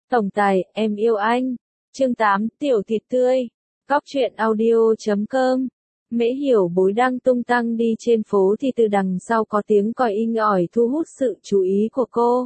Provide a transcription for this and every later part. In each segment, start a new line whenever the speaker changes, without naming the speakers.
Tổng tài, em yêu anh. Chương 8, tiểu thịt tươi. Góc truyện audio.com. Mễ Hiểu Bối đang tung tăng đi trên phố thì từ đằng sau có tiếng còi inh ỏi thu hút sự chú ý của cô.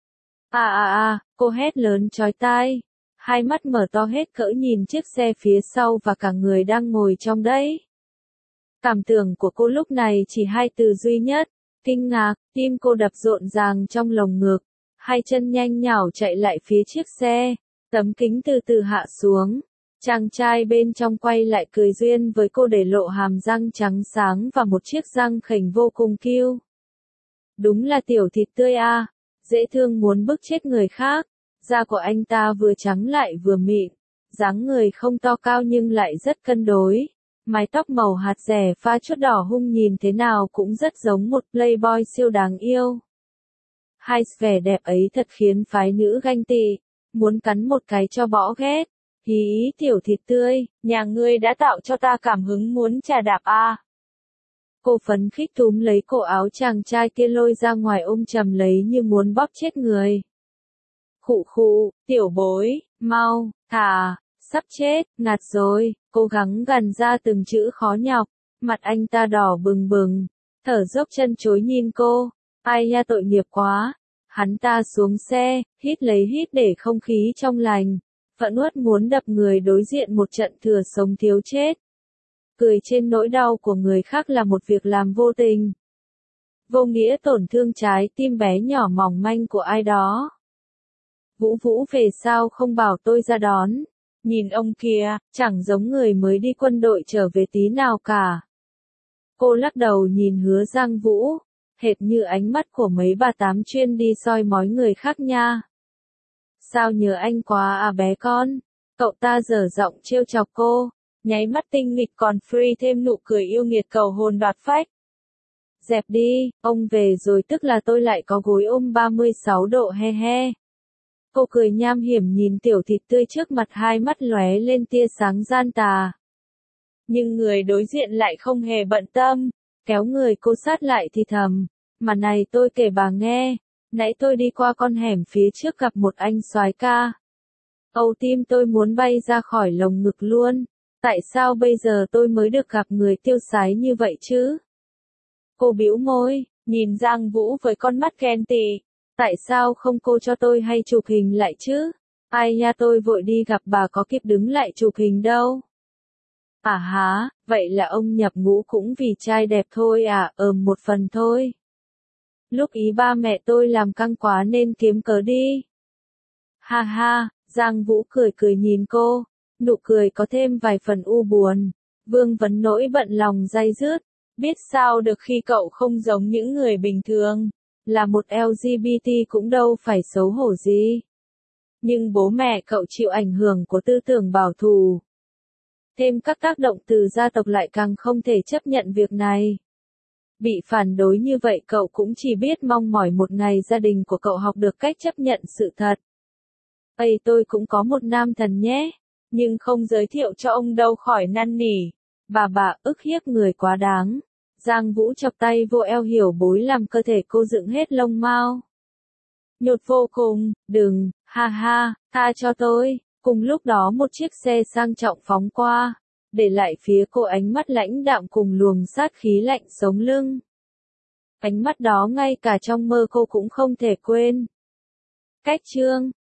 Cô hét lớn chói tai. Hai mắt mở to hết cỡ nhìn chiếc xe phía sau và cả người đang ngồi trong đấy. Cảm tưởng của cô lúc này chỉ hai từ duy nhất, kinh ngạc, tim cô đập rộn ràng trong lồng ngực. Hai chân nhanh nhảu chạy lại phía chiếc xe, tấm kính từ từ hạ xuống. Chàng trai bên trong quay lại cười duyên với cô để lộ hàm răng trắng sáng và một chiếc răng khểnh vô cùng cute. Đúng là tiểu thịt tươi à, dễ thương muốn bức chết người khác. Da của anh ta vừa trắng lại vừa mịn, dáng người không to cao nhưng lại rất cân đối. Mái tóc màu hạt rẻ pha chút đỏ hung nhìn thế nào cũng rất giống một playboy siêu đáng yêu. Hai vẻ đẹp ấy thật khiến phái nữ ganh tị, muốn cắn một cái cho bỏ ghét. Hí tiểu thịt tươi, nhà ngươi đã tạo cho ta cảm hứng muốn trà đạp à. Cô phấn khích túm lấy cổ áo chàng trai kia lôi ra ngoài ôm chầm lấy như muốn bóp chết người. Khụ khụ, tiểu bối, mau, thả, sắp chết, ngạt rồi, cố gắng gằn ra từng chữ khó nhọc, mặt anh ta đỏ bừng bừng, thở dốc chân chối nhìn cô, ai nha tội nghiệp quá. Hắn ta xuống xe, hít lấy hít để không khí trong lành, phẫn uất muốn đập người đối diện một trận thừa sống thiếu chết. Cười trên nỗi đau của người khác là một việc làm vô tình, vô nghĩa tổn thương trái tim bé nhỏ mỏng manh của ai đó. Vũ về sao không bảo tôi ra đón, nhìn ông kia, chẳng giống người mới đi quân đội trở về tí nào cả. Cô lắc đầu nhìn Hứa Giang Vũ, hệt như ánh mắt của mấy bà tám chuyên đi soi mói người khác nha. Sao nhớ anh quá à bé con, cậu ta dở giọng trêu chọc cô, nháy mắt tinh nghịch còn free thêm nụ cười yêu nghiệt cầu hồn đoạt phách. Dẹp đi, ông về rồi tức là tôi lại có gối ôm 36 độ he he. Cô cười nham hiểm nhìn tiểu thịt tươi trước mặt, hai mắt lóe lên tia sáng gian tà. Nhưng người đối diện lại không hề bận tâm, kéo người cô sát lại thì thầm, mà này tôi kể bà nghe, nãy tôi đi qua con hẻm phía trước gặp một anh soái ca. Âu tim tôi muốn bay ra khỏi lồng ngực luôn, tại sao bây giờ tôi mới được gặp người tiêu sái như vậy chứ? Cô bĩu môi, nhìn Giang Vũ với con mắt ghen tị. Tại sao không cô cho tôi hay chụp hình lại chứ? Ai nha tôi vội đi gặp bà có kịp đứng lại chụp hình đâu. À há, vậy là ông nhập ngũ cũng vì trai đẹp thôi à, một phần thôi. Lúc ý ba mẹ tôi làm căng quá nên kiếm cớ đi. Ha ha, Giang Vũ cười cười nhìn cô, nụ cười có thêm vài phần u buồn. Vương vấn nỗi bận lòng day dứt, biết sao được khi cậu không giống những người bình thường. Là một LGBT cũng đâu phải xấu hổ gì. Nhưng bố mẹ cậu chịu ảnh hưởng của tư tưởng bảo thủ. Thêm các tác động từ gia tộc lại càng không thể chấp nhận việc này. Bị phản đối như vậy cậu cũng chỉ biết mong mỏi một ngày gia đình của cậu học được cách chấp nhận sự thật. Ây tôi cũng có một nam thần nhé, nhưng không giới thiệu cho ông đâu khỏi năn nỉ. Bà ức hiếp người quá đáng. Giang Vũ chọc tay vô eo Hiểu Bối làm cơ thể cô dựng hết lông mao. Nhột vô cùng, đừng, ha ha, tha cho tôi. Cùng lúc đó một chiếc xe sang trọng phóng qua, để lại phía cô ánh mắt lãnh đạm cùng luồng sát khí lạnh sống lưng. Ánh mắt đó ngay cả trong mơ cô cũng không thể quên. Cách chương